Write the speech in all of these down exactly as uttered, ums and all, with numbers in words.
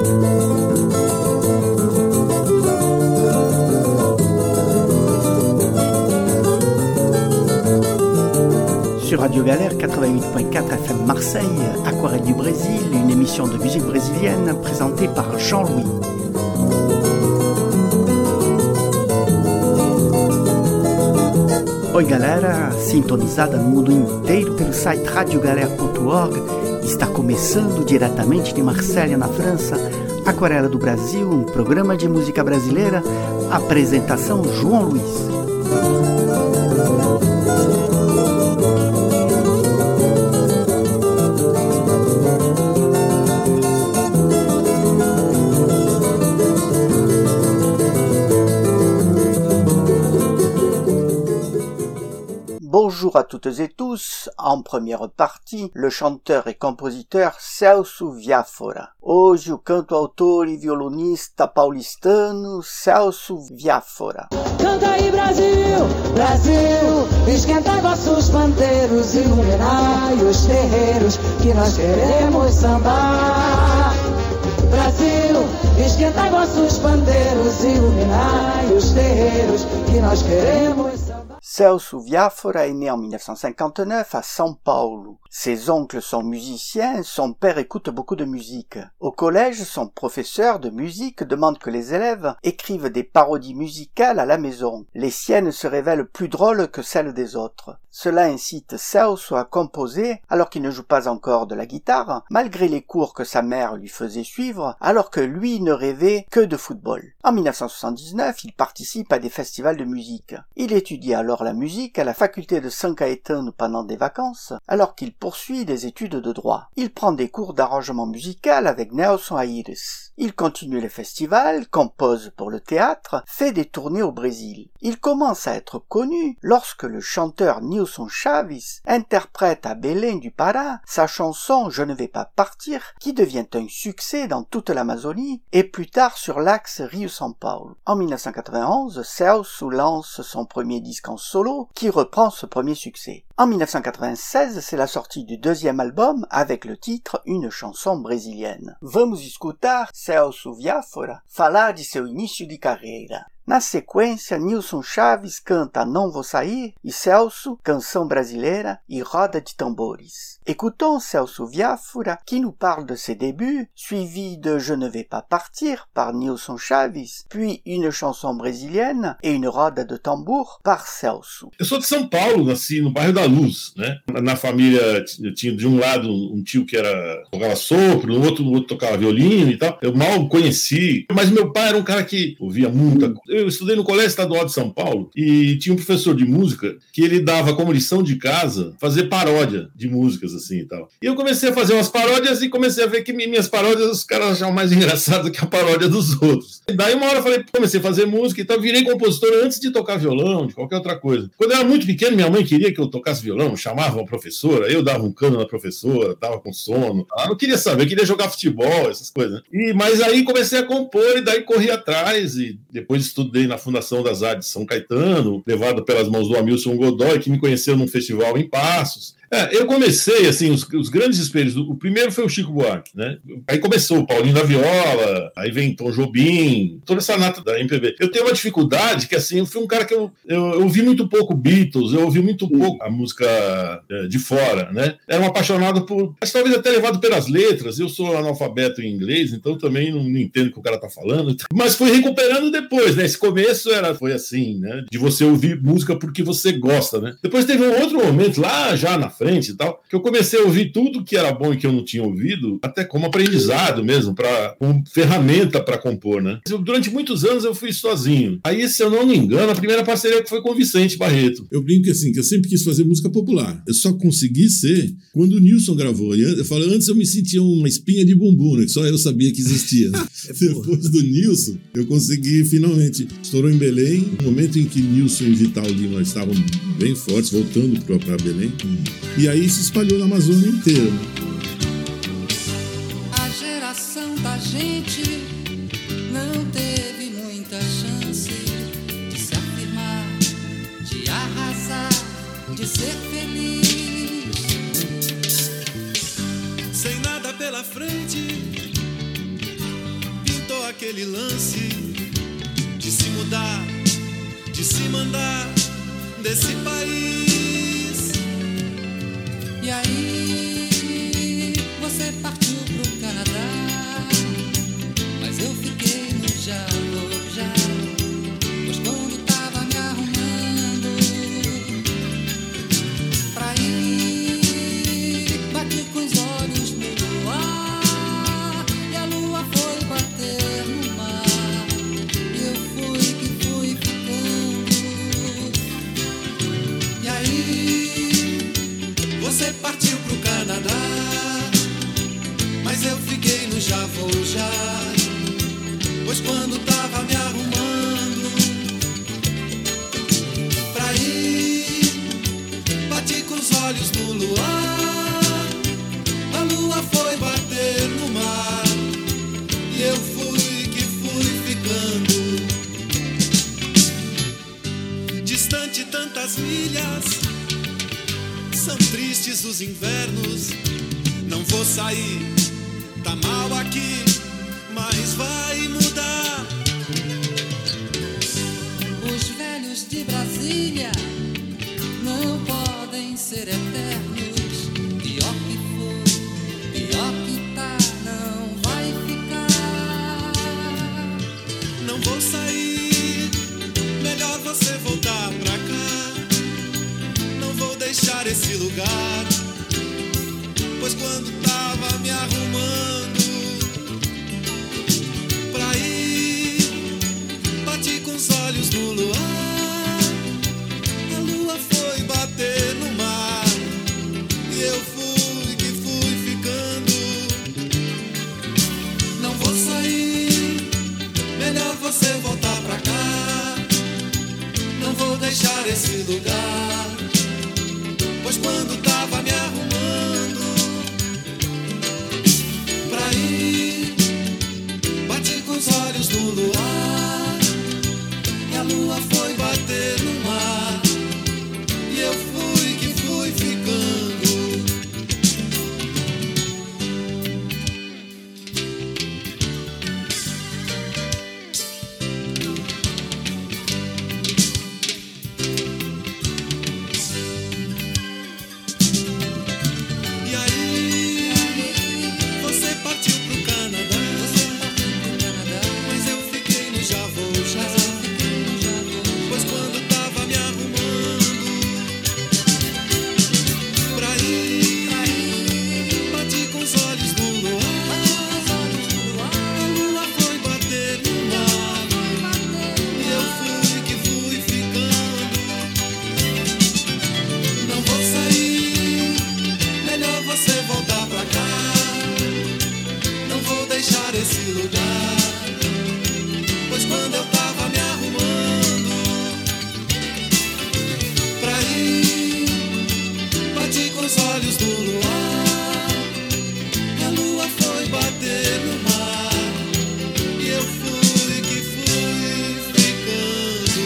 Sur Radio Galère quatre-vingt-huit point quatre F M Marseille, Aquarelle du Brésil, une émission de musique brésilienne présentée par Jean-Louis. Oi galera, sintonizada no mundo inteiro pelo site radio galère ponto org, está começando diretamente de Marselha, na França, Aquarela do Brasil, um programa de música brasileira, apresentação João Luiz. Bonjour à toutes et tous. En première partie, le chanteur e compositeur Celso Viáfora. Hoje o canto autor e violonista paulistano Celso Viáfora. Canta aí Brasil, Brasil, esquenta vossos pandeiros, iluminai os terreiros que nós queremos sambar. Brasil, esquentai vossos pandeiros, iluminai os terreiros que nós queremos sambar. Celso Viáfora est né en dix-neuf cent cinquante-neuf à São Paulo. Ses oncles sont musiciens, son père écoute beaucoup de musique. Au collège, son professeur de musique demande que les élèves écrivent des parodies musicales à la maison. Les siennes se révèlent plus drôles que celles des autres. Cela incite Celso à composer alors qu'il ne joue pas encore de la guitare, malgré les cours que sa mère lui faisait suivre, alors que lui ne rêvait que de football. En dix-neuf cent soixante-dix-neuf, il participe à des festivals de musique. Il étudie alors la musique à la faculté de São Caetano pendant des vacances, alors qu'il poursuit des études de droit. Il prend des cours d'arrangement musical avec Nelson Aires. Il continue les festivals, compose pour le théâtre, fait des tournées au Brésil. Il commence à être connu lorsque le chanteur Nilson Chaves interprète à Belém du Pará sa chanson « Je ne vais pas partir » qui devient un succès dans toute l'Amazonie et plus tard sur l'axe Rio-São Paulo. En dix-neuf cent quatre-vingt-onze, Celso lance son premier disque en solo qui reprend ce premier succès. En dix-neuf cent quatre-vingt-seize, c'est la sortie du deuxième album avec le titre Une chanson brésilienne. Vamos escutar Celso Viáfora falar de seu início de carreira. Na sequência, Nilson Chaves canta Não Vou Sair e Celso, Canção Brasileira e Roda de Tambores. Écoutons Celso Viáfora qui nous parle de ses débuts, suivi de Je ne vais pas partir par Nilson Chaves, puis Une chanson brésilienne et Une roda de tambour par Celso. Eu sou de São Paulo, nasci no bairro da Luz, né? Na família eu tinha de um lado um tio que era tocava sopro, no outro, no outro tocava violino e tal. Eu mal conheci, mas meu pai era um cara que ouvia muita coisa. Eu estudei no Colégio Estadual de São Paulo e tinha um professor de música que ele dava como lição de casa fazer paródia de músicas assim e tal. E eu comecei a fazer umas paródias e comecei a ver que minhas paródias os caras achavam mais engraçado que a paródia dos outros. E daí uma hora eu falei, comecei a fazer música e tal, virei compositor antes de tocar violão, de qualquer outra coisa. Quando eu era muito pequeno, minha mãe queria que eu tocasse violão, chamava uma professora, eu dava um cano na professora, tava com sono. Ela não queria saber, eu queria jogar futebol, essas coisas. Né? E, mas aí comecei a compor e daí corri atrás e depois estudei na Fundação das Artes de São Caetano, levado pelas mãos do Hamilton Godoy, que me conheceu num festival em Passos. É, eu comecei, assim, os, os grandes espelhos. O primeiro foi o Chico Buarque, né? Aí começou o Paulinho da Viola, aí vem Tom Jobim, toda essa nata da M P B. Eu tenho uma dificuldade que, assim, eu fui um cara que eu, eu, eu ouvi muito pouco Beatles, eu ouvi muito pouco a música é, de fora, né? Era um apaixonado por... Mas talvez até levado pelas letras. Eu sou analfabeto em inglês, então também não, não entendo o que o cara tá falando. Mas fui recuperando depois, né? Esse começo era, foi assim, né? De você ouvir música porque você gosta, né? Depois teve um outro momento, lá já na frente e tal, que eu comecei a ouvir tudo que era bom e que eu não tinha ouvido, até como aprendizado mesmo, pra, como ferramenta para compor, né? Durante muitos anos eu fui sozinho. Aí, se eu não me engano, a primeira parceria foi com o Vicente Barreto. Eu brinco assim, que eu sempre quis fazer música popular. Eu só consegui ser quando o Nilson gravou. Eu falo, antes eu me sentia uma espinha de bumbum, né? Que só eu sabia que existia. Depois do Nilson, eu consegui finalmente. Estourou em Belém, no momento em que Nilson e Vital Lima estavam bem fortes, voltando para Belém. E aí se espalhou na Amazônia inteira. Né? A geração da gente não teve muita chance de se afirmar, de arrasar, de ser feliz. Sem nada pela frente, aquele lance de se mudar, de se mandar desse país. E aí você partiu pro Canadá, mas eu fiquei no já vou já. Pois quando tava me arrumando pra ir, bati com os olhos no luar, e a lua foi bater no mar, e eu fui que fui ficando. E aí você partiu pro Canadá, mas eu fiquei no já vou já. Pois quando tava me arrumando pra ir, bati com os olhos no luar, a lua foi bater no mar, e eu fui que fui ficando. Distante tantas milhas, são tristes os invernos. Não vou sair, tá mal aqui, mas vai mudar. Os velhos de Brasília não podem ser eternos. Pior que for, pior que tá, não vai ficar. Não vou sair, melhor você voltar pra cá. Não vou deixar esse lugar, pois quando tava me arrumando pra ir, bati com os olhos no luar, a lua foi bater no mar, e eu fui que fui ficando. Não vou sair, melhor você voltar pra cá. Não vou deixar esse lugar, pois quando tava me arrumando pra ir, bati com os olhos no luar, e a lua foi bater no mar, e eu fui que fui ficando. E aí você partiu pro Canadá, mas eu fiquei no já vou já. Pois quando tava me arrumando pra ir, bati com os olhos no luar, a lua foi bater no mar, e eu fui que fui ficando. Não vou sair, melhor você voltar pra cá. Não vou deixar esse lugar, pois quando eu tava me arrumando pra ir, bati com os olhos no luar, e a lua foi bater no mar, e eu fui que fui ficando.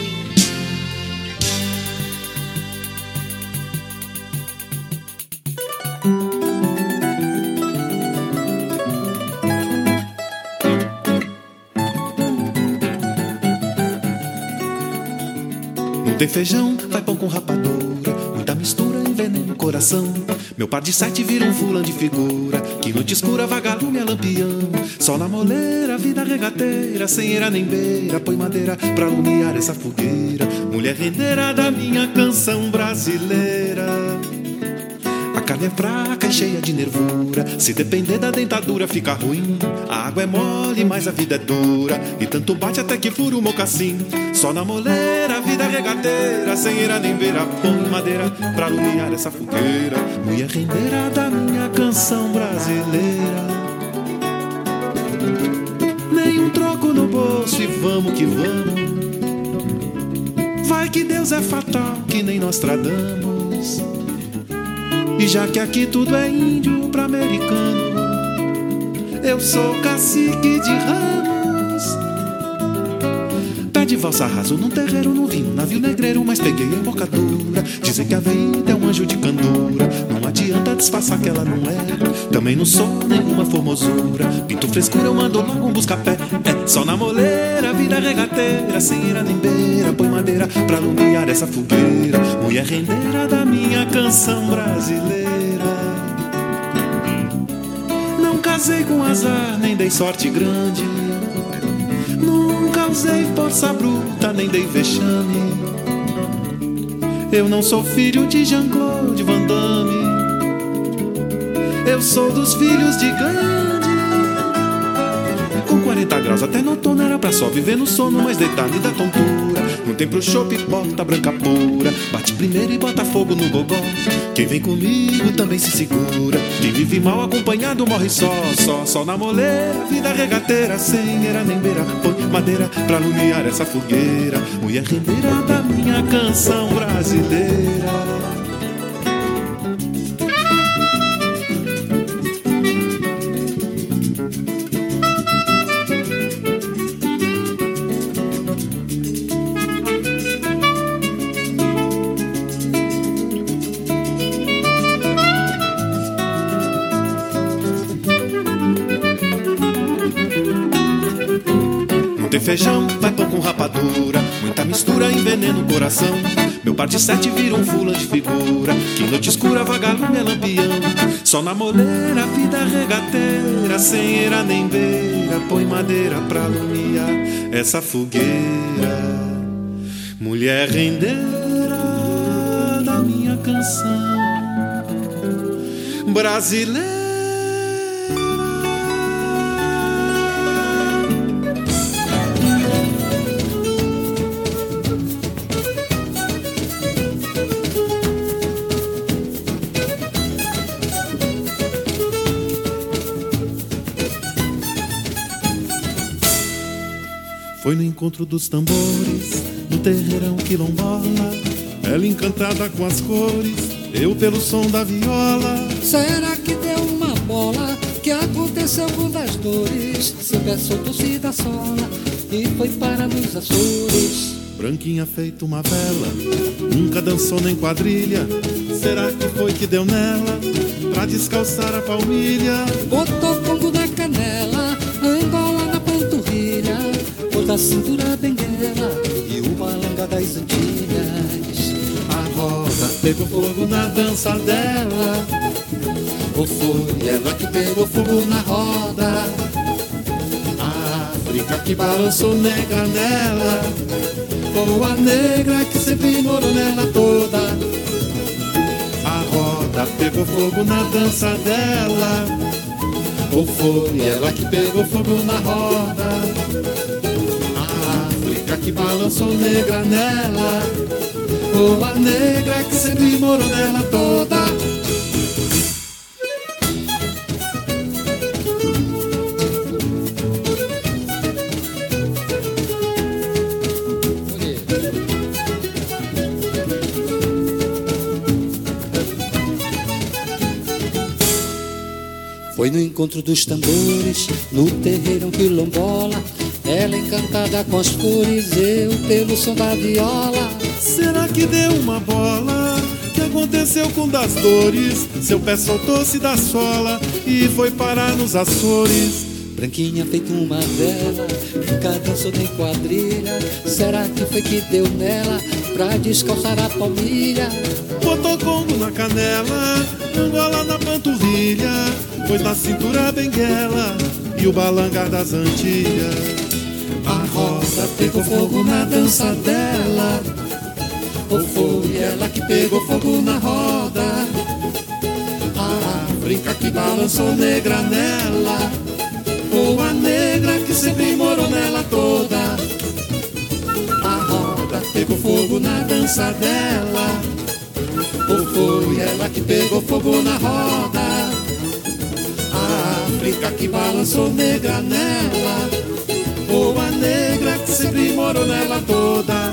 Não tem feijão, vai pão com rapadura, muita mistura, envenena o coração. Meu par de sete vira um fulano de figura, que noite escura, vagalume é lampião. Sol na moleira, vida regateira, sem eira nem beira, põe madeira pra alumiar essa fogueira. Mulher rendeira da minha canção brasileira. A carne é fraca e cheia de nervura, se depender da dentadura fica ruim. A água é mole, mas a vida é dura, e tanto bate até que fura o mocassim. Só na moleira, vida regateira, sem eira nem beira, põe madeira pra alumiar essa fogueira. Mulher rendeira da minha canção brasileira. Nenhum troco no bolso e vamos que vamos. Vai que Deus é fatal, que nem Nostradamus. E já que aqui tudo é índio pra americano, eu sou cacique de Ramos. de valsa raso num terreiro, não vi um navio negreiro, mas peguei a embocadura. Dizem que a vida é um anjo de candura, não adianta disfarçar que ela não é. Também não sou nenhuma formosura, pinto frescura, eu mando logo um busca-pé. É só na moleira, vida regateira, sem ira nem beira, põe madeira pra alumiar essa fogueira. Mulher rendeira da minha canção brasileira. Não casei com azar, nem dei sorte grande. Nunca usei força bruta, nem dei vexame. Eu não sou filho de Jean-Claude Van Damme. Eu sou dos filhos de Gandhi. Com quarenta graus até no outono era pra só viver no sono, mas deitar me dá tontura. Não tem pro chope, bota branca pura. Bate primeiro e bota fogo no gogó. Quem vem comigo também se segura. Quem vive mal acompanhado morre só. Só, só na moleira, vida regateira, sem era nem beira. Põe madeira pra alumiar essa fogueira. Mulher rendeira da minha canção brasileira. Feijão, vai pão com rapadura, muita mistura envenena o coração. Meu par de sete vira um fulano de figura, que noite escura vagalume é lampião. Só na moleira, vida regateira, sem eira nem beira, põe madeira pra alumiar essa fogueira. Mulher rendeira da minha canção brasileira. Foi no encontro dos tambores, no terreirão quilombola. Ela encantada com as cores, eu pelo som da viola. Será que deu uma bola? Que aconteceu com das dores? Seu pé soltou-se da sola e foi para nos Açores. Branquinha feito uma vela, nunca dançou nem quadrilha. Será que foi que deu nela pra descalçar a palmilha? Botou fogo na canela, Angola na panturrilha, pôs da cintura benguela e o balanga das Antilhas. A roda pegou fogo na dança dela, ou foi ela que pegou fogo na roda? a África que balançou negra nela, ou a negra que sempre morou nela toda. A roda pegou fogo na dança dela, ou foi ela que pegou fogo na roda? A África que balançou negra nela, ou a negra que sempre morou nela toda. Foi no encontro dos tambores, no terreirão quilombola. Ela encantada com as cores, eu pelo som da viola. Será que deu uma bola? Que aconteceu com das dores? Seu pé soltou-se da sola e foi parar nos Açores. Branquinha feito uma vela, nunca dançou nem quadrilha. Será que foi que deu nela pra descalçar a palmilha? Botou Congo na canela, Angola na panturrilha, pôs na cintura benguela e o balanga das Antilhas. A roda pegou fogo na dança dela, ou foi ela que pegou fogo na roda? A África que balançou negra nela, ou a negra que sempre morou nela toda? A roda pegou fogo na dança dela, ou foi ela que pegou fogo na roda? A África que balançou negra nela, ou a negra que sempre morou nela toda?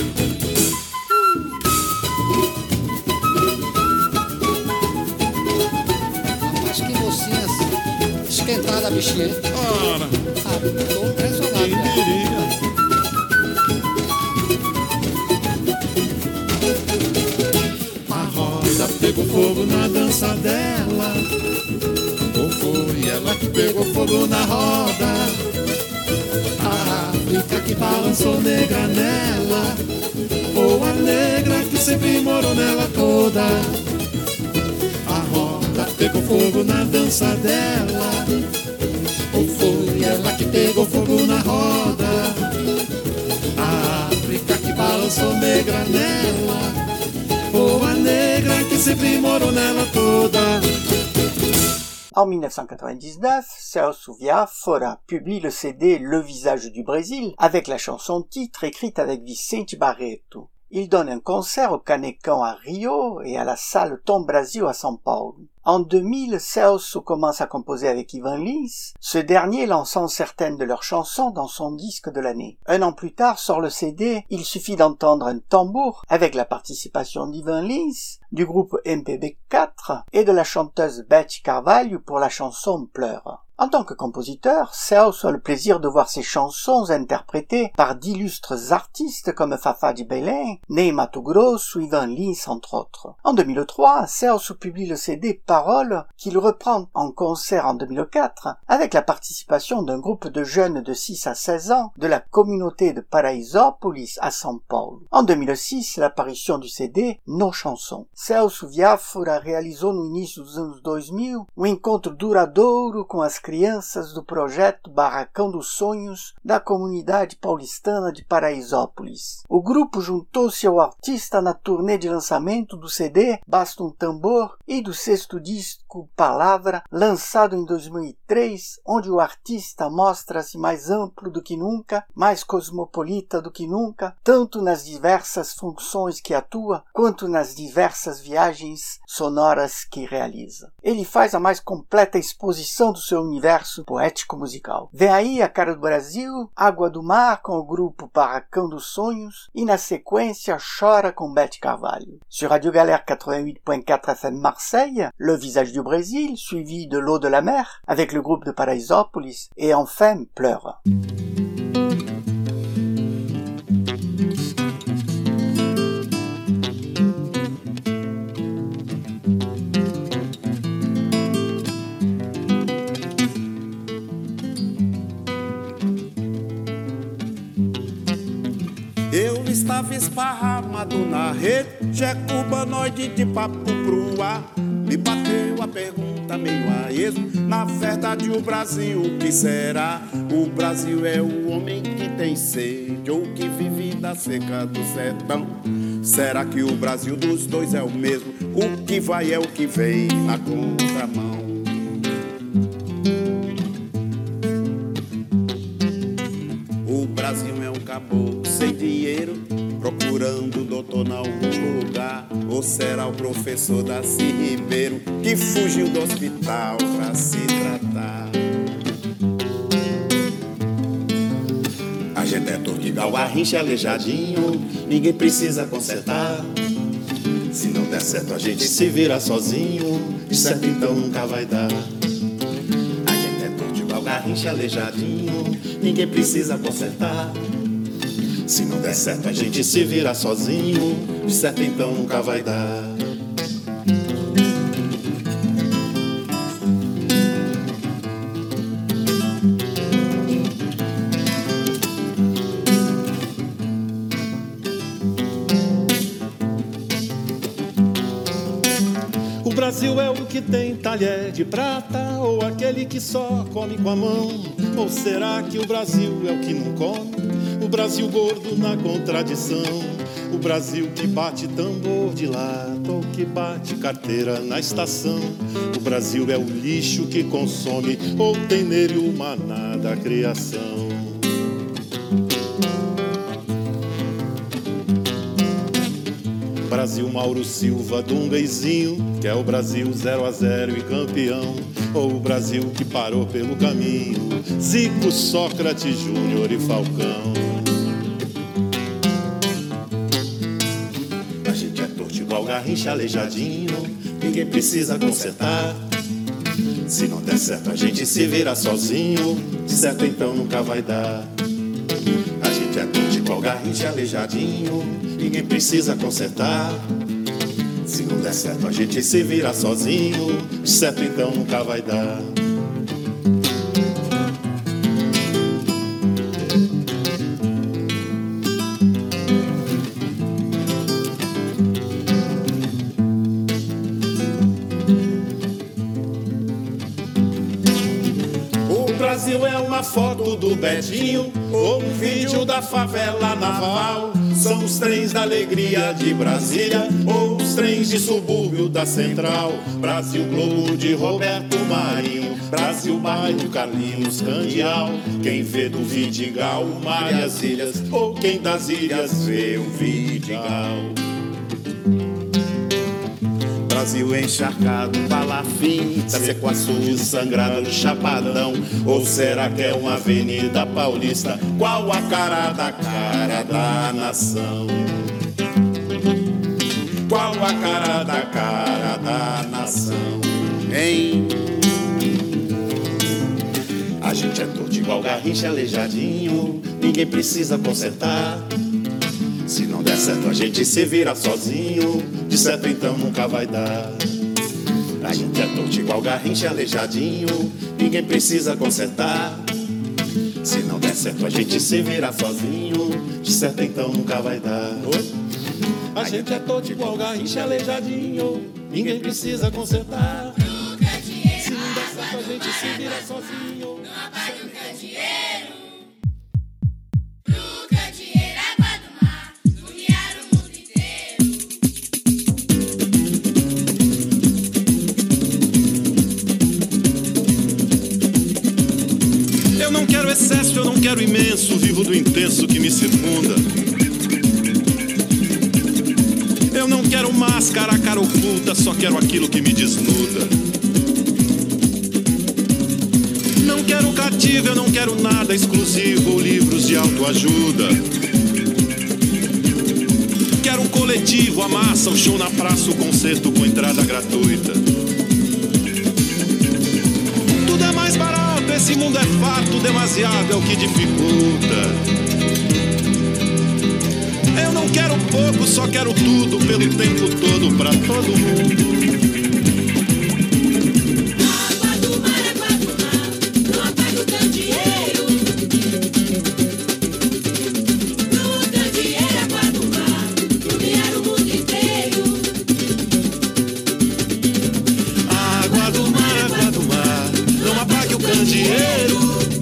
Mas que mocinha esquentada a bichinha, hein? Ora, Ah, tô impressionado. quem Né? diria? que pegou fogo na roda. A África que balançou negra nela, ou a negra que sempre morou nela toda. A roda pegou fogo na dança dela, ou foi ela que pegou fogo na roda. A África que balançou negra nela, ou a negra que sempre morou nela toda. En mille neuf cent quatre-vingt-dix-neuf, Celso Viafora publie le C D Le visage du Brésil avec la chanson titre écrite avec Vicente Barreto. Il donne un concert au Canecão à Rio et à la salle Tom Brasil à São Paulo. En deux mille, Celso commence à composer avec Ivan Lins, ce dernier lançant certaines de leurs chansons dans son disque de l'année. Un an plus tard sort le C D Il suffit d'entendre un tambour avec la participation d'Ivan Lins, du groupe M P B quatre et de la chanteuse Beth Carvalho pour la chanson Pleure. En tant que compositeur, Celso a le plaisir de voir ses chansons interprétées par d'illustres artistes comme Fafá de Belém, Ney Matogrosso ou Ivan Lins entre autres. En deux mille trois, Celso publie le C D Paroles qu'il reprend en concert en deux mille quatre avec la participation d'un groupe de jeunes de six à seize ans de la communauté de Paraisópolis à São Paulo. En deux mille six, l'apparition du C D Nos Chansons. Celso Viafora realizou no início dos anos dois mil um encontro duradouro com as crianças do projeto Barracão dos Sonhos da comunidade paulistana de Paraisópolis. O grupo juntou-se ao artista na turnê de lançamento do C D Basta um Tambor e do sexto disco Palavra, lançado em dois mil e três, onde o artista mostra-se mais amplo do que nunca, mais cosmopolita do que nunca, tanto nas diversas funções que atua, quanto nas diversas viagens sonoras que realiza. Ele faz a mais completa exposição do seu universo poético-musical. Vem aí A Cara do Brasil, Água do Mar com o grupo Barracão dos Sonhos e na sequência Chora com Beth Carvalho. Sur Radio Galère quatre-vingt-huit point quatre F M Marseille, Le visage du Brésil, suivi de L'eau de la mer avec le groupe de Paraisópolis et enfin Pleure. Eu estava esparramado na rede, já cubanoide de papo pro ar. Me bateu a pergunta meio a esmo, na verdade o Brasil o que será? O Brasil é o homem que tem sede ou que vive da seca do sertão. Será que o Brasil dos dois é o mesmo? O que vai é o que vem na contramão. O Brasil é um caboclo sem dinheiro, procurando doutor em algum lugar. Ou será o professor Darcy Ribeiro que fugiu do hospital pra se tratar? A gente é torto igual Garrincha, aleijadinho, ninguém precisa consertar. Se não der certo a gente se vira sozinho, de certo então nunca vai dar. A gente é torto igual Garrincha, aleijadinho, ninguém precisa consertar. Se não der certo a gente se vira sozinho, de certo então nunca vai dar. O Brasil é o que tem talher de prata, ou aquele que só come com a mão? Ou será que o Brasil é o que não come? O Brasil gordo na contradição, o Brasil que bate tambor de lata ou que bate carteira na estação. O Brasil é o lixo que consome ou tem nele o maná da criação. Brasil Mauro Silva, Dungaizinho, que é o Brasil zero a zero e campeão. Ou o Brasil que parou pelo caminho, Zico, Sócrates, Júnior e Falcão. A gente é torto igual Garrincha, aleijadinho, ninguém precisa consertar. Se não der certo a gente se vira sozinho, de certo então nunca vai dar. A gente é torto igual Garrincha, aleijadinho, ninguém precisa consertar. Se não der certo a gente se vira sozinho, de certo então nunca vai dar. uma foto do Betinho ou um vídeo da favela naval. São os trens da alegria de Brasília ou os trens de subúrbio da Central. Brasil Globo de Roberto Marinho, Brasil bairro Carlinhos Candial. Quem vê do Vidigal o mar e as ilhas, ou quem das ilhas vê o Vidigal. Brasil encharcado, palafita, Sequaçu sangrada no Chapadão. Ou será que é uma avenida paulista? Qual a cara da cara da nação? Qual a cara da cara da nação? Hein? A gente é torto igual Garrincha aleijadinho, ninguém precisa consertar. Se não der certo a gente se vira sozinho, de certo então nunca vai dar. A gente é torto igual Garrincha aleijadinho, ninguém precisa consertar. Se não der certo a gente se vira sozinho, de certo então nunca vai dar. A gente é torto igual Garrincha aleijadinho, ninguém precisa consertar. Se não der certo a gente se vira sozinho, não apague o candeeiro. Eu não quero excesso, eu não quero imenso, vivo do intenso que me circunda. Eu não quero máscara, cara oculta, só quero aquilo que me desnuda. Não quero cativo, eu não quero nada exclusivo ou livros de autoajuda. Quero um coletivo, a massa, o show na praça, o concerto com entrada gratuita. Tudo é mais barato, esse mundo é farto, demasiado é o que dificulta. Eu não quero pouco, só quero tudo, pelo tempo todo, pra todo mundo. Água do mar, água do mar, não apague o candeeiro. Pro candeeiro, água do mar, iluminar o mundo inteiro. Água do mar, água do mar, não apague o candeeiro.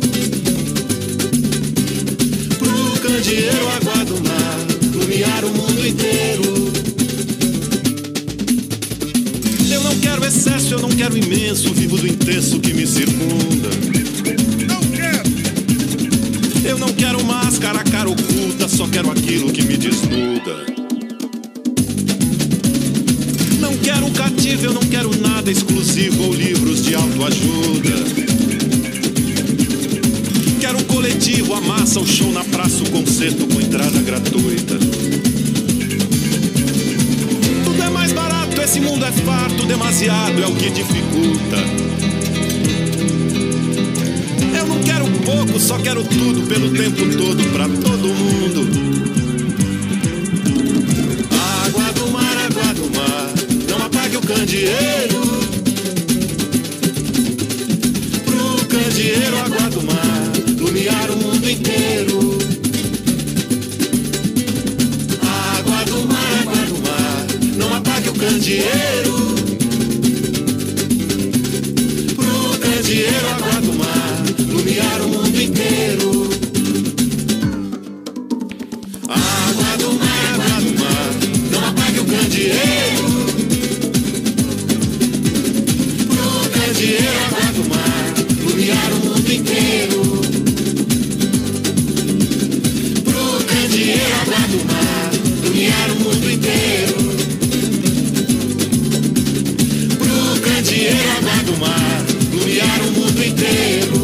Pro candeeiro, água do mar, iluminar o mundo inteiro. Eu não quero excesso, eu não quero imenso, vivo do intenso que me circunda. Não quero. Eu não quero máscara, cara oculta, só quero aquilo que me desnuda. Não quero cativo, eu não quero nada exclusivo ou livros de autoajuda. Quero um coletivo, a massa, o show na praça, o concerto com entrada gratuita. Tudo é mais barato, esse mundo é farto, demasiado é o que dificulta. Eu não quero pouco, só quero tudo, pelo tempo todo, pra todo mundo. Água do mar, água do mar, não apague o candeeiro. Pro candeeiro, água do mar, iluminar o mundo inteiro. Água do mar, água do mar, não apague o candeeiro. Pro candeeiro, água do mar, iluminar o mundo inteiro. Água do mar, água do mar, não apague o candeeiro. Pro candeeiro, água do mar, iluminar o mundo inteiro. Pro candeeiro, água do mar, iluminar o mundo inteiro. Pro candeeiro, água do mar, iluminar o mundo inteiro.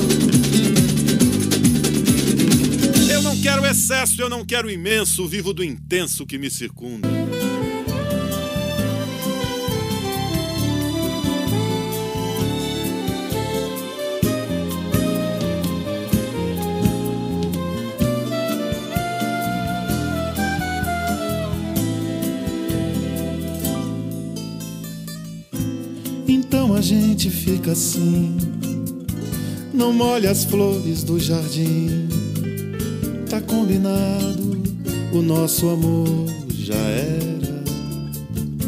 Eu não quero excesso, eu não quero imenso, vivo do intenso que me circunda. Então a gente fica assim, não molha as flores do jardim. Tá combinado, o nosso amor já era.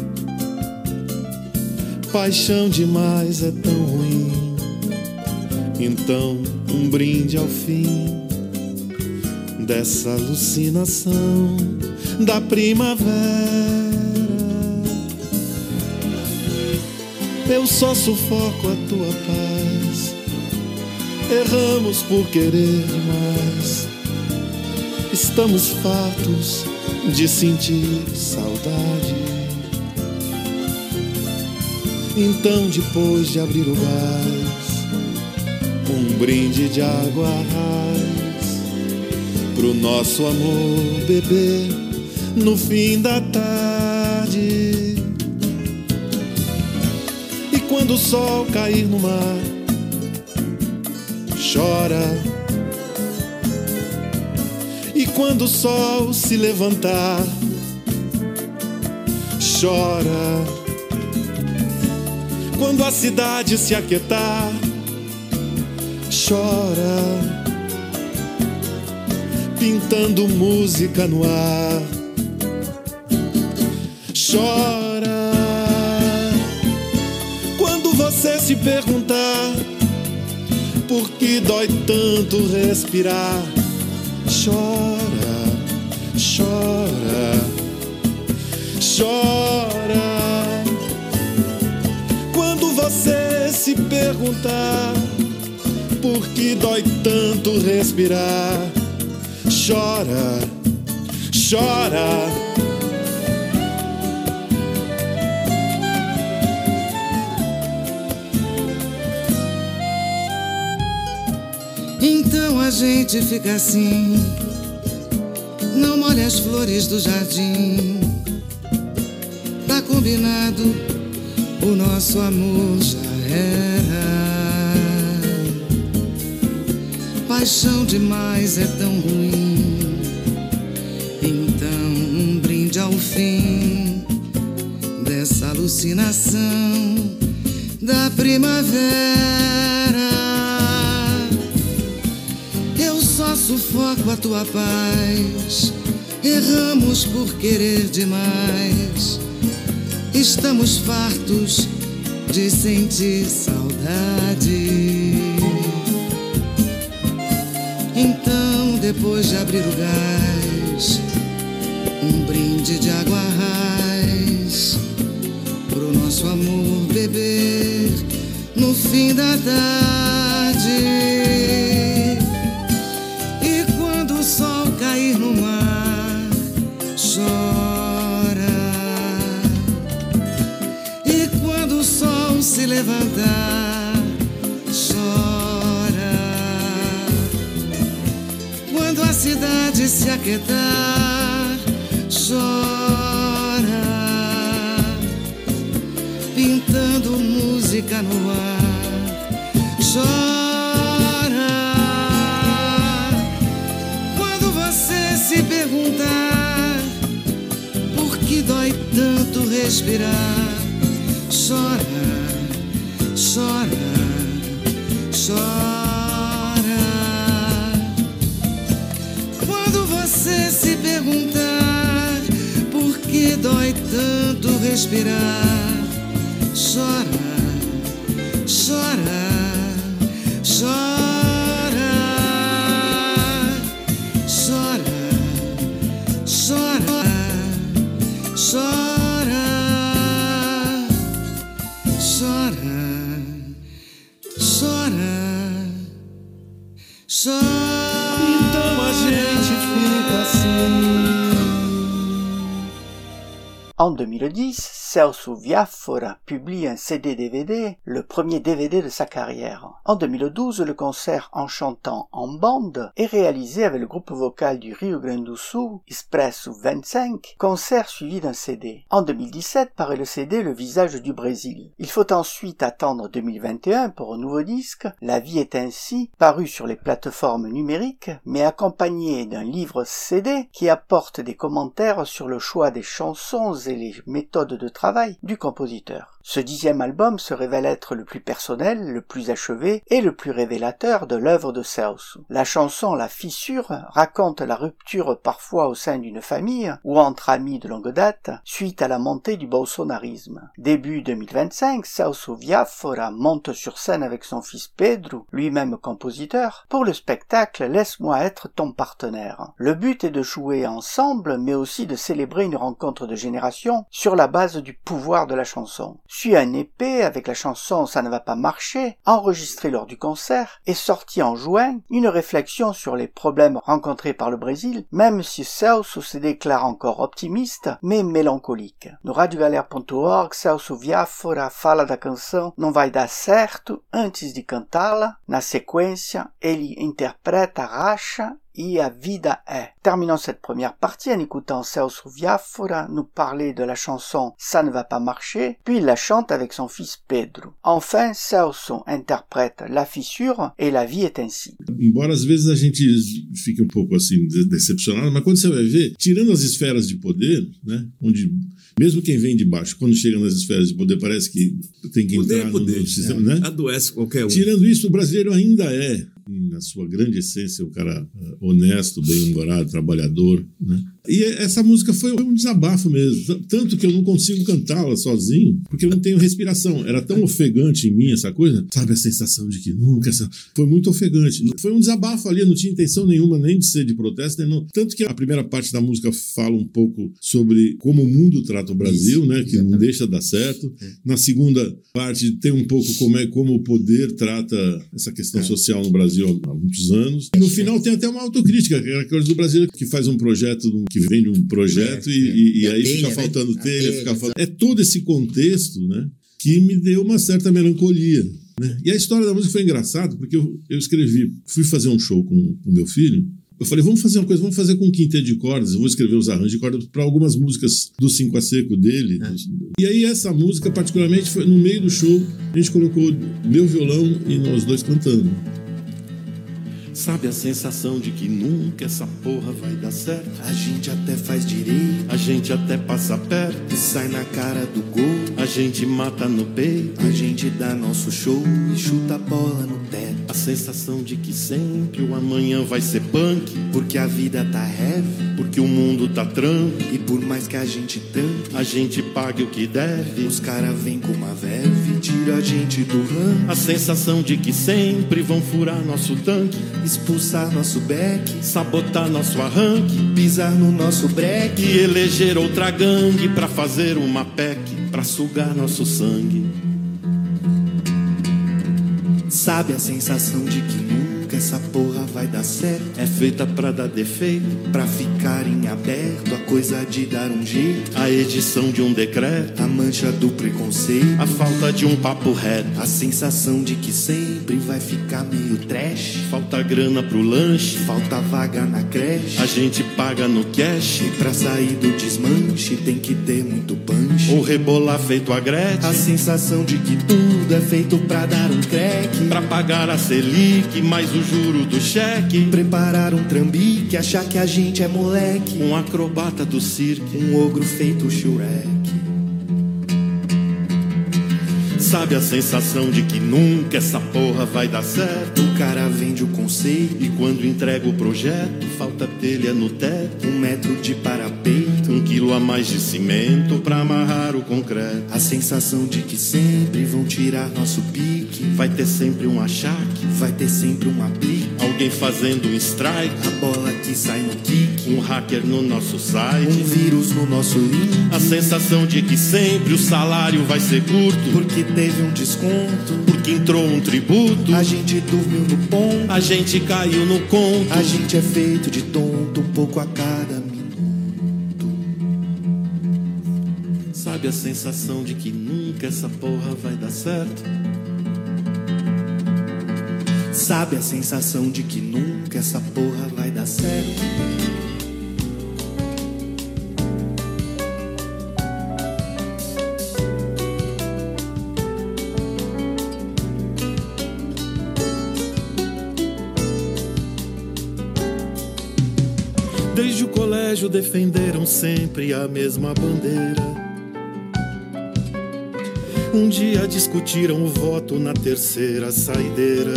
Paixão demais é tão ruim, Então, um brinde ao fim dessa alucinação da primavera. Eu só sufoco a tua paz. Erramos por querer demais. Estamos fartos de sentir saudade. Então, depois de abrir o gás, um brinde de água raiz pro nosso amor beber no fim da tarde. E quando o sol cair no mar, chora. E quando o sol se levantar, chora. Quando a cidade se aquietar, chora. Pintando música no ar, chora. Quando você se perguntar por que dói tanto respirar, chora, chora, chora. Quando você se perguntar por que dói tanto respirar, chora, chora. Então a gente fica assim, não molha as flores do jardim. Tá combinado, o nosso amor já era. Paixão demais é tão ruim. Então um brinde ao fim dessa alucinação da primavera. Eu só sufoco a tua paz. Erramos por querer demais. Estamos fartos de sentir saudade. Então, depois de abrir o gás, um brinde de água raiz pro nosso amor beber no fim da tarde. E quando o sol cair no mar, chora. E quando o sol se levantar, chora. Quando a cidade se aquietar, chora. Pintando música no ar, chora. Quando você se perguntar por que dói tanto respirar, chora, chora, chora. Quando você se perguntar por que dói tanto respirar, chora, chora, chora, chora, chora, chora, chora, chora, chora. Então a gente fica assim. En deux mille dix, Celso Viafora publie un C D D V D, le premier D V D de sa carrière. En deux mille douze, le concert En chantant en bande est réalisé avec le groupe vocal du Rio Grande do Sul, Expresso vingt-cinq, concert suivi d'un C D. En deux mille dix-sept paraît le C D Le visage du Brésil. Il faut ensuite attendre deux mille vingt et un pour un nouveau disque, La vie est ainsi, paru sur les plateformes numériques, mais accompagné d'un livre C D qui apporte des commentaires sur le choix des chansons et les méthodes de travail du compositeur. Ce dixième album se révèle être le plus personnel, le plus achevé et le plus révélateur de l'œuvre de Celso. La chanson La Fissure raconte la rupture parfois au sein d'une famille ou entre amis de longue date suite à la montée du bolsonarisme. Début deux mille vingt-cinq, Celso Viafora monte sur scène avec son fils Pedro, lui-même compositeur, pour le spectacle Laisse-moi être ton partenaire. Le but est de jouer ensemble mais aussi de célébrer une rencontre de génération sur la base du pouvoir de la chanson. Suit un E P avec la chanson Ça ne va pas marcher, enregistré lors du concert et sorti en juin, une réflexion sur les problèmes rencontrés par le Brésil, même si Celso se déclare encore optimiste, mais mélancolique. No radio galera ponto org, Celso Viafora fala da canção Não Vai Dar Certo antes de cantá-la. Na sequência, ele interpreta Racha et A Vida É. Terminons cette première partie en écoutant Celso Viafora nous parler de la chanson Ça ne va pas marcher, puis il la chante avec son fils Pedro. Enfin, Celso interprète La Fissure et La Vie est ainsi. Embora às vezes a gente fique um pouco assim decepcionado, mas quando você vai ver, tirando as esferas de poder, né, onde mesmo quem vem de baixo, quando chega nas esferas de poder, parece que tem que poder entrar é poder, no sistema, é, né? Adoece qualquer um. Tirando isso, o brasileiro ainda é, na sua grande essência, um cara honesto, bem-humorado, trabalhador, né? E essa música foi um desabafo mesmo, tanto que eu não consigo cantá-la sozinho, porque eu não tenho respiração. Era tão ofegante em mim essa coisa, sabe, a sensação de que nunca... Essa... Foi muito ofegante. Foi um desabafo ali, eu não tinha intenção nenhuma nem de ser de protesto, nem não... Tanto que a primeira parte da música fala um pouco sobre como o mundo trata o Brasil, isso, né, que exatamente. Não deixa dar certo. É. Na segunda parte tem um pouco como, é, como o poder trata essa questão é. social no Brasil há muitos anos. E no final tem até uma autocrítica, que é a coisa do Brasil que faz um projeto... que vem de um projeto é, e, é. e, e aí telha, fica faltando né? telha, fica faltando... É todo esse contexto, né, que me deu uma certa melancolia, né? E a história da música foi engraçada, porque eu, eu escrevi, fui fazer um show com o meu filho, eu falei, vamos fazer uma coisa, vamos fazer com um quinteto de cordas, eu vou escrever os arranjos de cordas para algumas músicas do Cinco a Seco dele. É. E aí essa música, particularmente, foi no meio do show, a gente colocou meu violão e nós dois cantando. Sabe a sensação de que nunca essa porra vai dar certo? A gente até faz direito, a gente até passa perto e sai na cara do gol. A gente mata no peito, a gente dá nosso show e chuta a bola no teto. A sensação de que sempre o amanhã vai ser punk, porque a vida tá heavy, porque o mundo tá trampo. E por mais que a gente tampe, a gente pague o que deve. Os caras vêm com uma verve e tira a gente do ranking. A sensação de que sempre vão furar nosso tanque, expulsar nosso beck, sabotar nosso arranque, pisar no nosso breque e eleger outra gangue pra fazer uma P E C, pra sugar nosso sangue. Sabe a sensação de que nunca essa porra vai dar certo? É feita pra dar defeito, pra ficar em aberto, a coisa de dar um jeito, a edição de um decreto, a mancha do preconceito, a falta de um papo reto, a sensação de que sempre vai ficar meio trash. Falta grana pro lanche, falta vaga na creche, a gente paga no cash. E pra sair do desmanche tem que ter muito punch, ou rebolar feito a Gretchen. A sensação de que tudo é feito pra dar um crack, pra pagar a Selic, mais o juro do cheque, preparar um trambique, achar que a gente é moleque, um acrobata do circo, um ogro feito Shrek. Sabe a sensação de que nunca essa porra vai dar certo? O cara vende o conceito e quando entrega o projeto, falta telha no teto, um metro de parapeito, um quilo a mais de cimento pra amarrar o concreto. A sensação de que sempre vão tirar nosso pique, vai ter sempre um achaque, vai ter sempre uma pique, alguém fazendo um strike, a bola que sai no kick, um hacker no nosso site, um vírus no nosso link. A sensação de que sempre o salário vai ser curto, porque teve um desconto, porque entrou um tributo, a gente dormiu no ponto, a gente caiu no conto, a gente é feito de tonto, um pouco a cada minuto. Sabe a sensação de que nunca essa porra vai dar certo? Sabe a sensação de que nunca essa porra vai dar certo? Desde o colégio defenderam sempre a mesma bandeira, Um dia discutiram o voto na terceira saideira.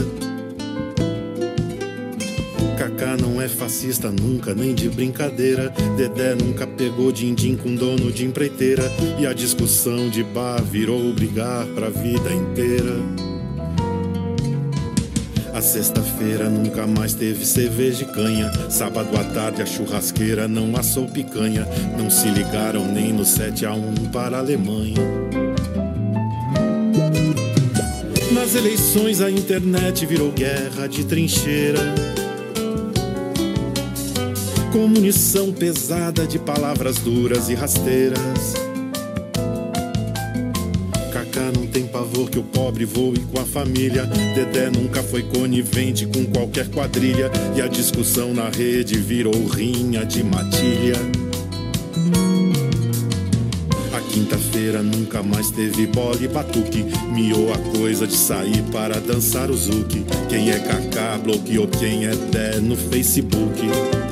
Cacá não é fascista nunca, nem de brincadeira. Dedé nunca pegou din-din com dono de empreiteira. E a discussão de bar virou brigar pra vida inteira. A sexta-feira nunca mais teve cerveja e canha. Sábado à tarde a churrasqueira não assou picanha. Não se ligaram nem no sete a um para a Alemanha. Nas eleições a internet virou guerra de trincheira, com munição pesada de palavras duras e rasteiras. Cacá não tem pavor que o pobre voe com a família. Dedé nunca foi conivente com qualquer quadrilha. E a discussão na rede virou rinha de matilha. A quinta-feira nunca mais teve bola e batuque. Miou a coisa de sair para dançar o Zuki. Quem é Cacá bloqueou quem é Dé no Facebook.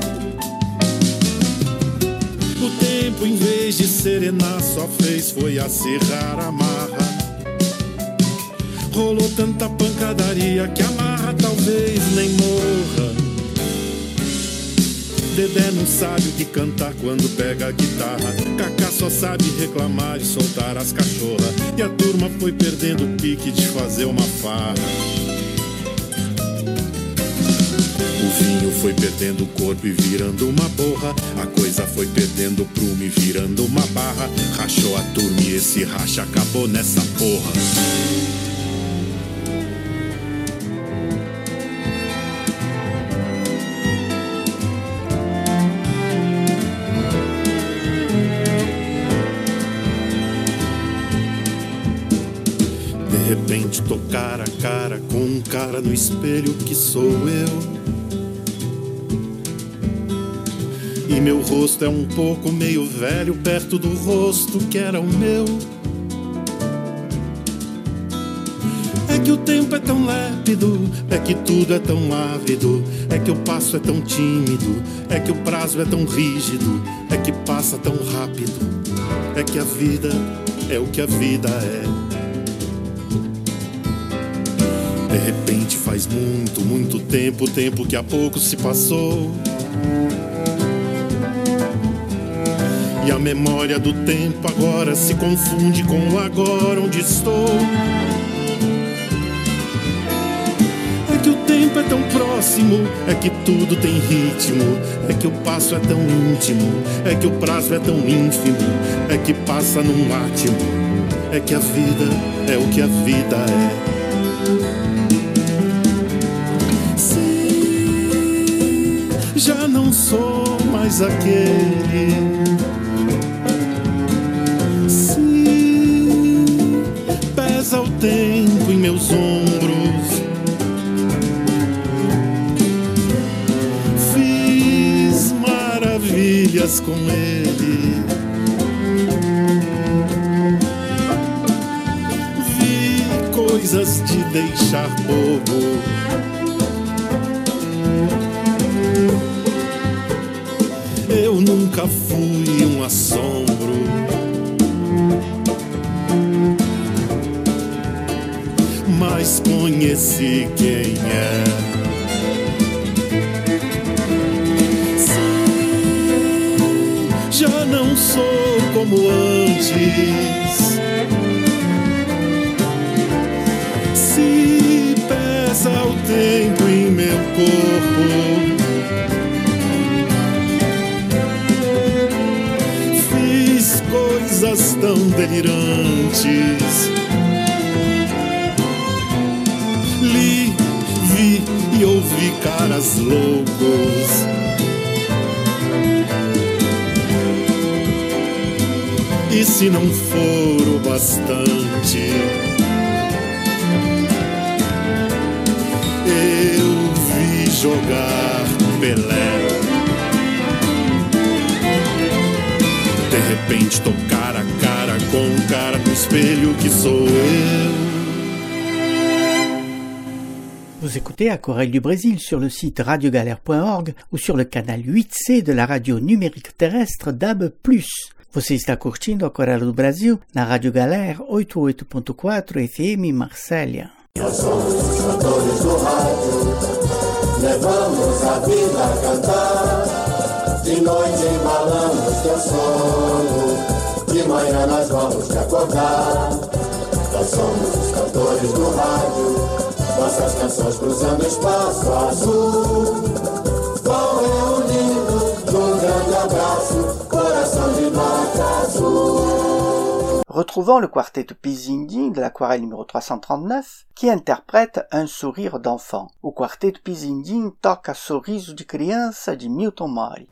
O tempo, em vez de serenar, só fez foi acirrar a marra. Rolou tanta pancadaria que a marra talvez nem morra. Dedé não sabe o que cantar quando pega a guitarra. Cacá só sabe reclamar e soltar as cachorras. E a turma foi perdendo o pique de fazer uma farra. O vinho foi perdendo o corpo e virando uma borra. A coisa foi perdendo o prumo e virando uma barra. Rachou a turma e esse racha acabou nessa porra. De repente tô cara a cara com um cara no espelho que sou eu. E meu rosto é um pouco meio velho perto do rosto que era o meu. É que o tempo é tão lépido, é que tudo é tão ávido, é que o passo é tão tímido, é que o prazo é tão rígido, é que passa tão rápido, é que a vida é o que a vida é. De repente faz muito, muito tempo, tempo que há pouco se passou. E a memória do tempo agora se confunde com o agora onde estou. É que o tempo é tão próximo, é que tudo tem ritmo, é que o passo é tão íntimo, é que o prazo é tão ínfimo, é que passa num átimo, é que a vida é o que a vida é. Sim, já não sou mais aquele. Pesa o tempo em meus ombros. Fiz maravilhas com ele. Vi coisas de deixar bobo. Eu nunca fui um assombro. Mas conheci quem é. Sim, já não sou como antes. Se pesa o tempo em meu corpo, fiz coisas tão delirantes. Li, vi e ouvi caras loucos. E se não for o bastante, eu vi jogar Pelé. De repente tô cara a cara com um cara no espelho que sou eu. Vous écoutez Aquarelle du Brésil sur le site radiogalère point org ou sur le canal huit C de la radio numérique terrestre D A B plus. Você está curtindo a Coreia do Brasil na Rádio Galera oitenta e oito ponto quatro F M Marsella. Nós somos os cantores do rádio, levamos a vida a cantar. De noite embalamos teu sono, de manhã nós vamos te acordar. Nós somos os cantores do rádio, nossas canções cruzando espaço azul. Vão reunindo num grande abraço, coração de norte azul. Retrouvons le quartet Pisinding de l'aquarelle numéro trois cent trente-neuf qui interprète Un sourire d'enfant. O quartet Pisinding toca Sorriso de Criança de Milton Mori.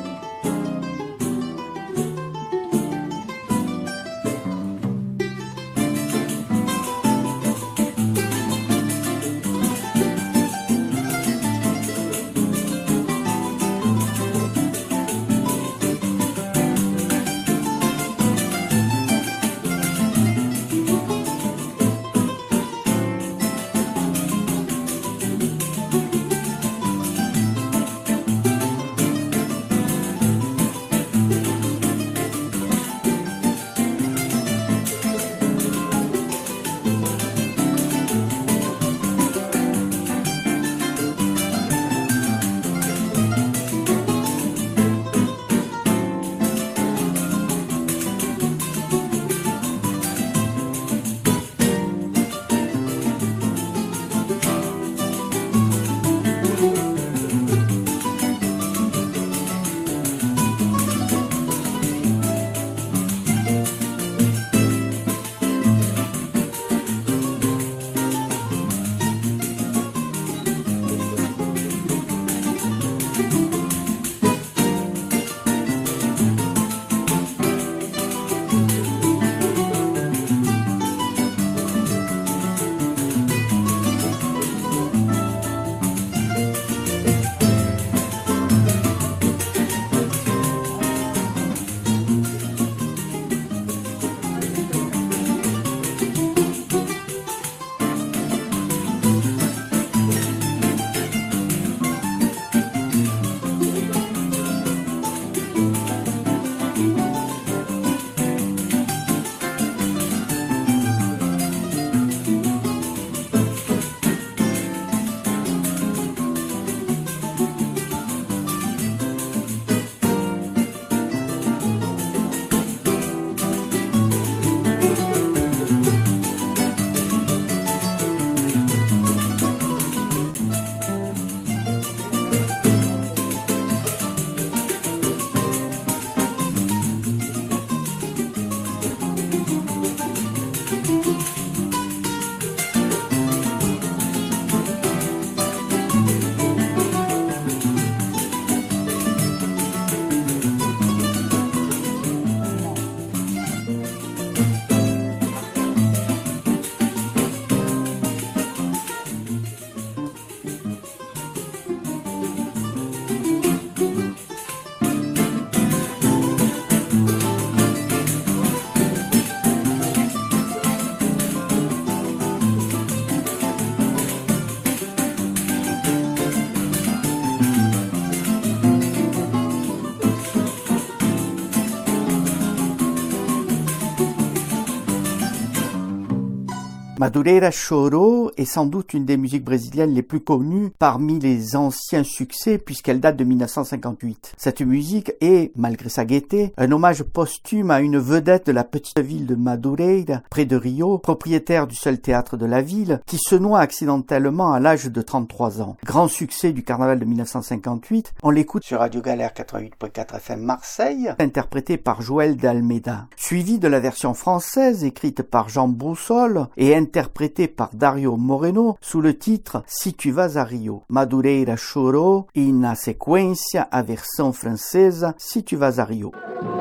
Madureira Chorou est sans doute une des musiques brésiliennes les plus connues parmi les anciens succès puisqu'elle date de mille neuf cent cinquante-huit. Cette musique est, malgré sa gaieté, un hommage posthume à une vedette de la petite ville de Madureira, près de Rio, propriétaire du seul théâtre de la ville, qui se noie accidentellement à l'âge de trente-trois ans. Grand succès du carnaval de mille neuf cent cinquante-huit, on l'écoute sur Radio Galère quatre-vingt-huit point quatre F M Marseille, interprété par Joël d'Almeida, suivi de la version française écrite par Jean Broussol et interprété par Dario Moreno sous le titre Si tu vas à Rio. Madureira Chorou e na sequência a versão francesa Si tu vas à Rio.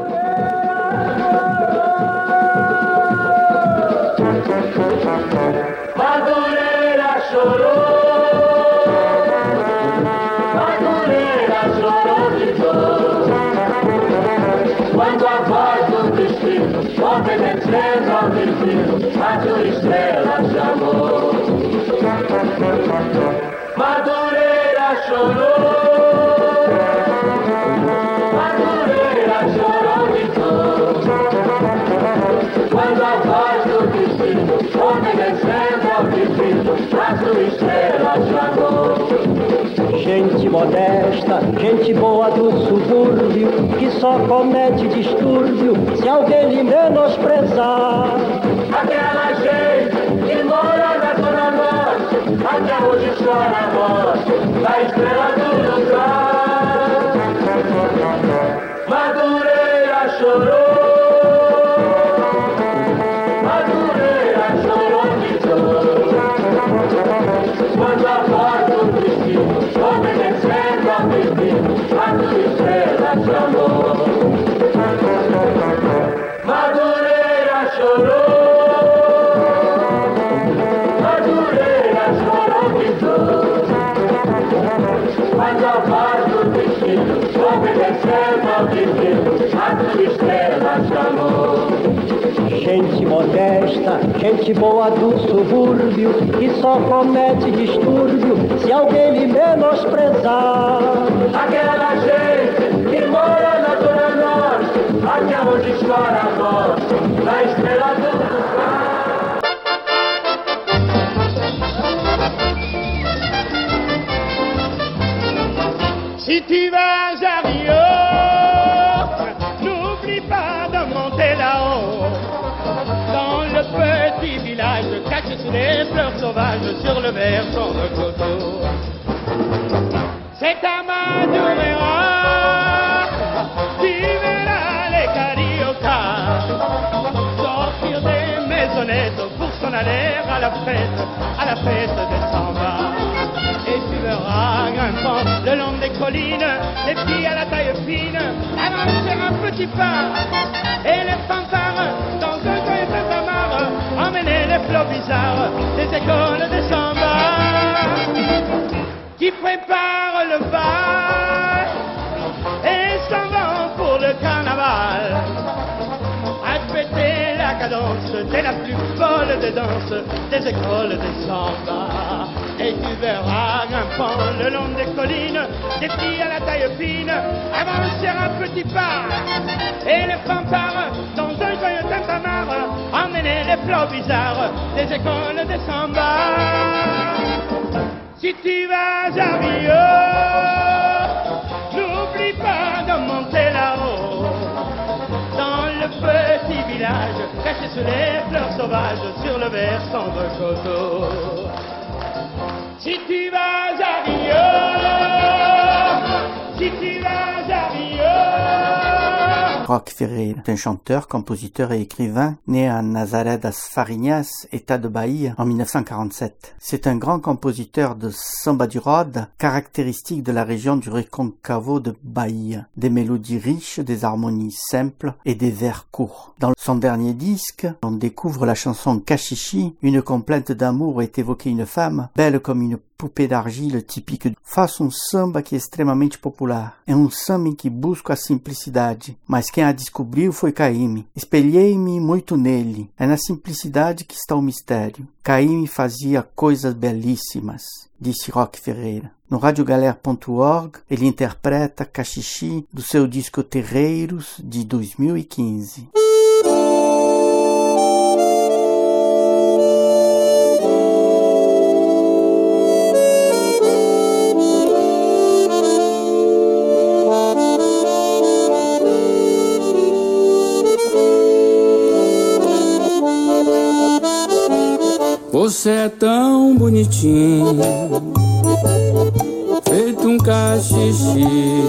Madureira chorou, Madureira chorou de dor, quando a voz do destino, obedecendo ao destino, a tua estrela chamou. Madureira chorou, Madureira chorou de dor, quatro estrelas de amor. Gente modesta, gente boa do subúrbio, que só comete distúrbio se alguém lhe menosprezar. Aquela gente que mora na zona norte, até hoje chora a morte da estrela do lugar. Madureira chorou, Madureira chorou de dor, quando a voz do destino, obedecendo ao destino, quatro estrelas de amor. Madureira chorou, Madureira chorou de dor, quando a voz do destino, obedecendo ao destino, quatro estrelas de amor. Gente modesta, gente boa do subúrbio, que só comete distúrbio se alguém lhe menosprezar. Aquela gente que mora na zona norte, até hoje chora a morte da estrela do lugar. Si tu vas à Rio, n'oublie pas de monter là-haut, dans le petit village caché sous les fleurs sauvages sur le versant de coteau. C'est à Madureira, tu verras les cariocas sortir des maisonnettes pour s'en aller à la fête, à la fête des samba. Et tu verras grimpant le long des collines, les filles à la taille fine avancer un petit pas, et les fanfares dans un coin de tamar emmener les flots bizarres des écoles de samba qui préparent le bal et s'en vont pour le carnaval, à fêter la cadence de la plus folle des danses des écoles de samba. Et tu verras grimpant le long des collines des filles à la taille fine avancer un petit pas, et les fanfares dans un joyeux tintamarre emmener les flots bizarres des écoles de samba. Si tu vas à Rio, n'oublie pas de monter là-haut, dans le petit village caché sous les fleurs sauvages sur le versant de coteau. Si tu vas à Rio, si tu vas à Rio. Roque Ferreira est un chanteur, compositeur et écrivain né à Nazaré das Farinhas, État de Bahia, en mille neuf cent quarante-sept. C'est un grand compositeur de samba de roda, caractéristique de la région du Recôncavo de Bahia. Des mélodies riches, des harmonies simples et des vers courts. Dans son dernier disque, on découvre la chanson Cachichi, une complainte d'amour est évoquée une femme, belle comme une poupée d'argile típica. Faço um samba que é extremamente popular. É um samba em que busco a simplicidade, mas quem a descobriu foi Caymmi. Espelhei-me muito nele. É na simplicidade que está o mistério. Caymmi fazia coisas belíssimas, disse Roque Ferreira. No radiogalera ponto org, ele interpreta Cachichi do seu disco Terreiros de dois mil e quinze. Você é tão bonitinho, feito um caxixi,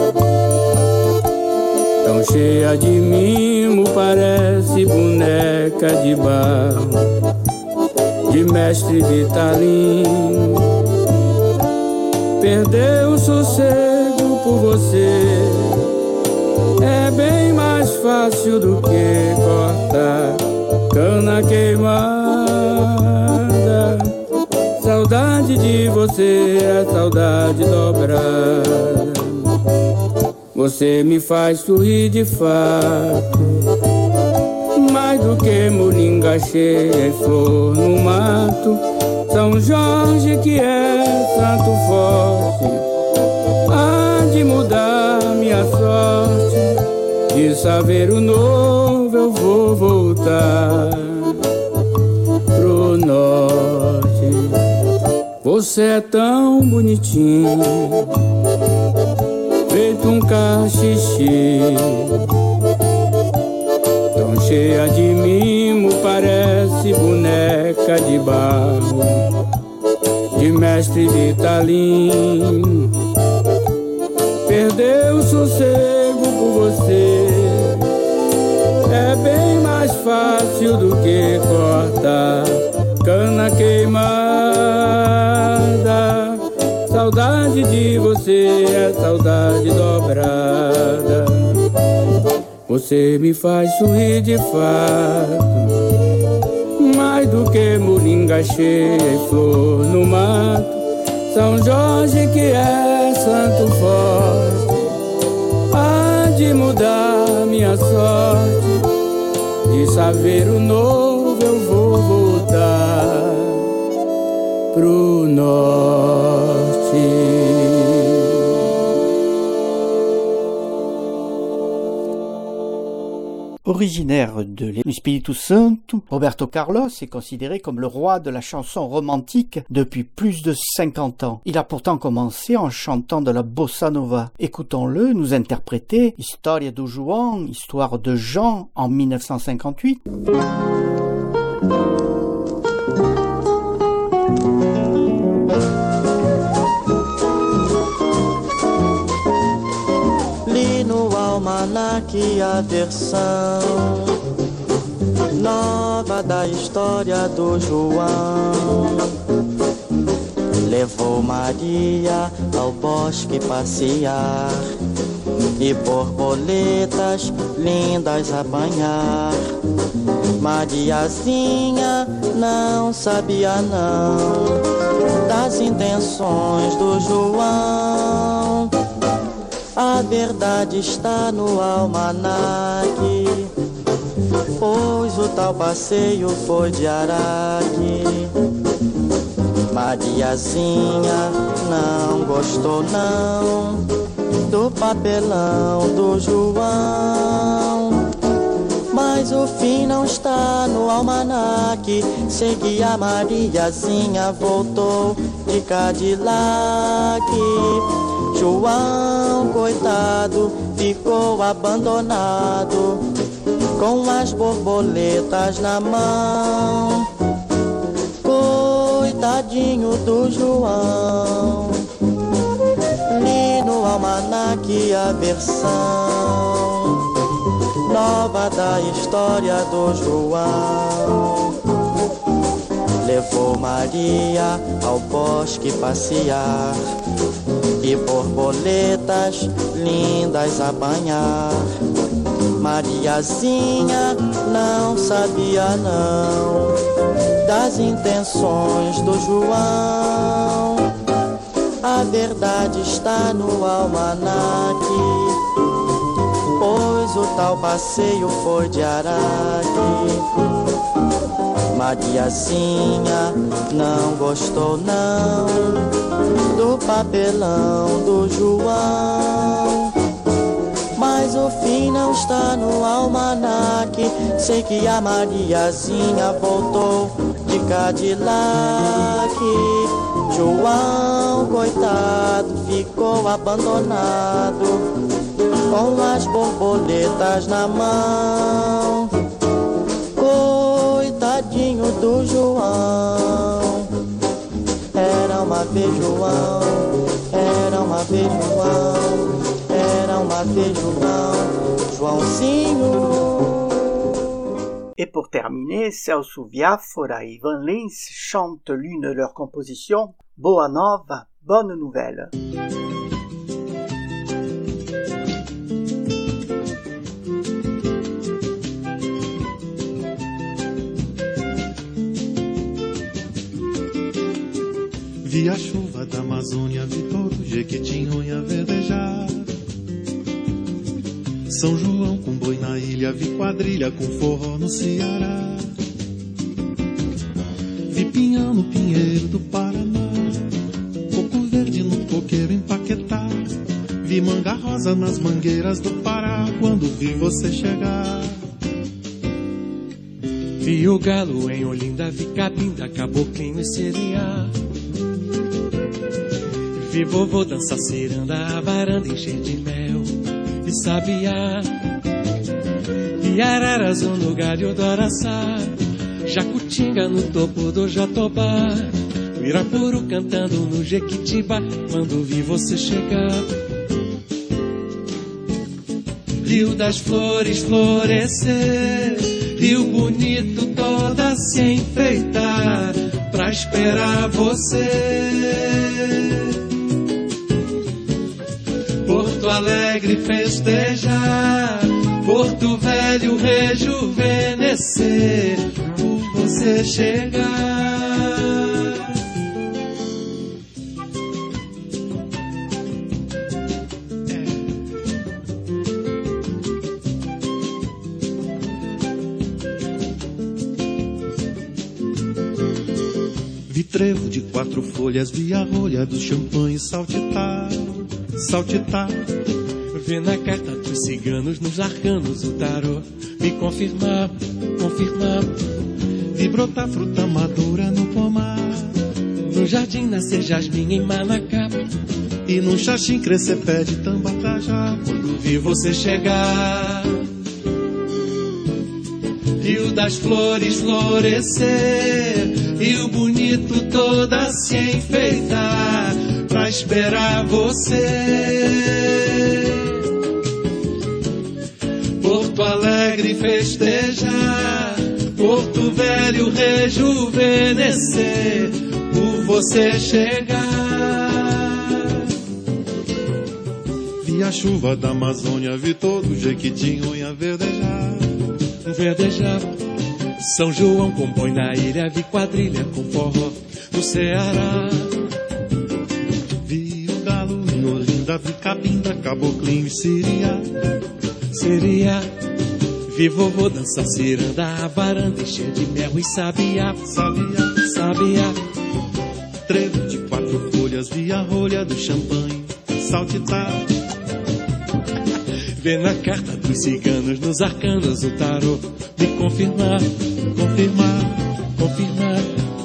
tão cheia de mimo, parece boneca de barro, de mestre Vitalino. Perdeu o sossego por você, é bem mais fácil do que cortar cana queimada. Saudade de você, a saudade dobrada. Você me faz sorrir de fato, mais do que moringa cheia e flor no mato. São Jorge que é santo forte, há de mudar minha sorte. De saveiro novo eu vou voltar pro norte. Você é tão bonitinho, feito um cachixi, tão cheia de mimo, parece boneca de barro, de mestre de Italim. Perdeu o sossego por você, é bem mais fácil do que cortar cana queimada. Saudade de você é saudade dobrada. Você me faz sorrir de fato, mais do que moringa cheia e flor no mato. São Jorge que é santo forte, há de mudar minha sorte. De Saveiro Novo eu vou voltar pro norte. Originaire de l'Espírito Santo, Roberto Carlos est considéré comme le roi de la chanson romantique depuis plus de cinquante ans. Il a pourtant commencé en chantant de la bossa nova. Écoutons-le nous interpréter História do João, Histoire de Jean en mille neuf cent cinquante-huit. Almanaque a versão nova da história do João. Levou Maria ao bosque passear e borboletas lindas apanhar. Mariazinha não sabia não das intenções do João. A verdade está no almanaque, pois o tal passeio foi de Araque. Mariazinha não gostou não do papelão do João, mas o fim não está no almanaque. Segui a Mariazinha, voltou de Cadillac. João, coitado, ficou abandonado, com as borboletas na mão. Coitadinho do João. Li no almanaque a versão nova da história do João. Levou Maria ao bosque passear e borboletas lindas apanhar. Mariazinha não sabia não das intenções do João. A verdade está no almanaque, pois o tal passeio foi de Araque. Mariazinha não gostou não do papelão do João, mas o fim não está no almanaque. Sei que a Mariazinha voltou de Cadillac. João, coitado, ficou abandonado, com as borboletas na mão. Coitadinho do João. Era uma vez João, era uma vez João, era uma vez João, Joãozinho. Et pour terminer, Celso Viafora et Ivan Lins chantent l'une de leurs compositions, Boa Nova, bonne nouvelle. Vi a chuva da Amazônia, vi todo Jequitinhonha verdejar. São João com boi na ilha, vi quadrilha com forró no Ceará. Vi pinhão no pinheiro do Paraná, coco verde no coqueiro em Paquetá. Vi manga rosa nas mangueiras do Pará, quando vi você chegar. Vi o galo em Olinda, vi Cabinda, Caboclinho e Seriá. Vi vovô dançar ciranda, a varanda encher de mel e sabiá. E araras no galho do araçá, jacutinga no topo do jatobá, o irapuru cantando no jequitibá, quando vi você chegar. Rio das flores florescer, rio bonito toda se enfeitar, pra esperar você. Porto Alegre festejar, Porto Velho rejuvenescer, por você chegar. Vi trevo de quatro folhas, vi a rolha do champanhe saltitar, saltitar. Vê na carta dos ciganos, nos arcanos o tarô, me confirmar, confirmar. Vi brotar fruta madura no pomar, no jardim nascer jasmim em Manacá, e num xaxim crescer pé de tambatajá, quando vi você chegar. Rio das flores florescer, rio bonito toda se enfeitar, pra esperar você. Porto Alegre festejar, Porto Velho rejuvenescer, por você chegar. Vi a chuva da Amazônia, vi todo o Jequitinhonha verdejar, verdejar. São João compõe na ilha, vi quadrilha com forró no Ceará. Vi o galo em Olinda, vi cabinda, caboclinho e siriá, siriá. Vi vovô dançar ciranda, a varanda encher de mel e sabiá, sabiá, sabiá. Trevo de quatro folhas, vi a rolha do champanhe saltitar. Vê na carta dos ciganos, nos arcanos o tarô, me confirmar, confirmar, confirmar.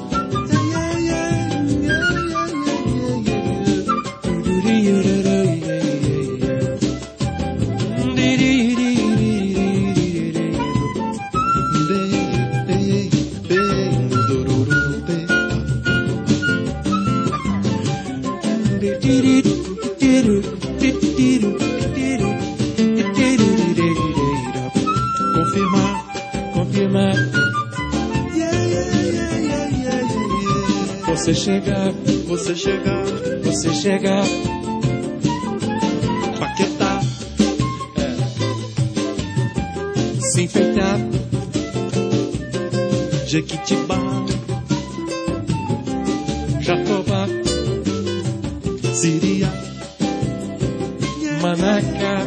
Confirmar, confirmar. Você chegar, você chegar, você chegar. Paquetá, é. Se enfeitar. Jequitibá, Jatobá, Siriá, Manacá.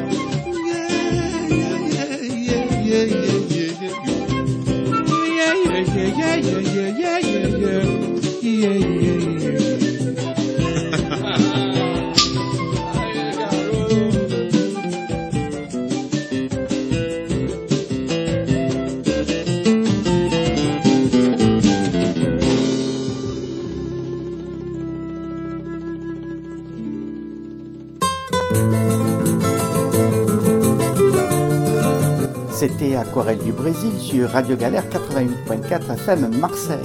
C'était Aquarelle du Brésil sur Radio Galère quatre-vingt-huit point quatre F M Marseille.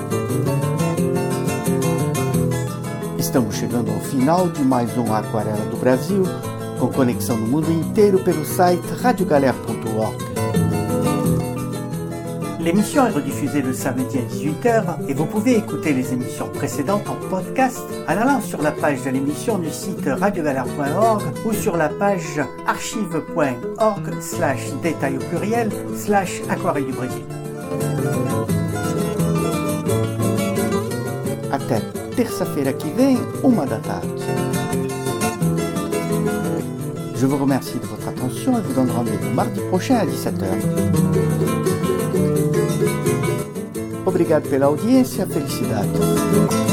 Estamos chegando ao final de mais um Aquarela do Brasil, com conexão no mundo inteiro pelo site radio galère point org. L'émission est rediffusée le samedi à dix-huit heures et vous pouvez écouter les émissions précédentes en podcast en allant sur la page de l'émission du site radio galère point org ou sur la page archive point org slash détail au pluriel slash aquarelle du Brésil. Até terça-feira que vem, uma da tarde. Je vous remercie de votre attention et vous donne rendez-vous mardi prochain à dix-sept heures. Obrigado pela audiência, felicidade.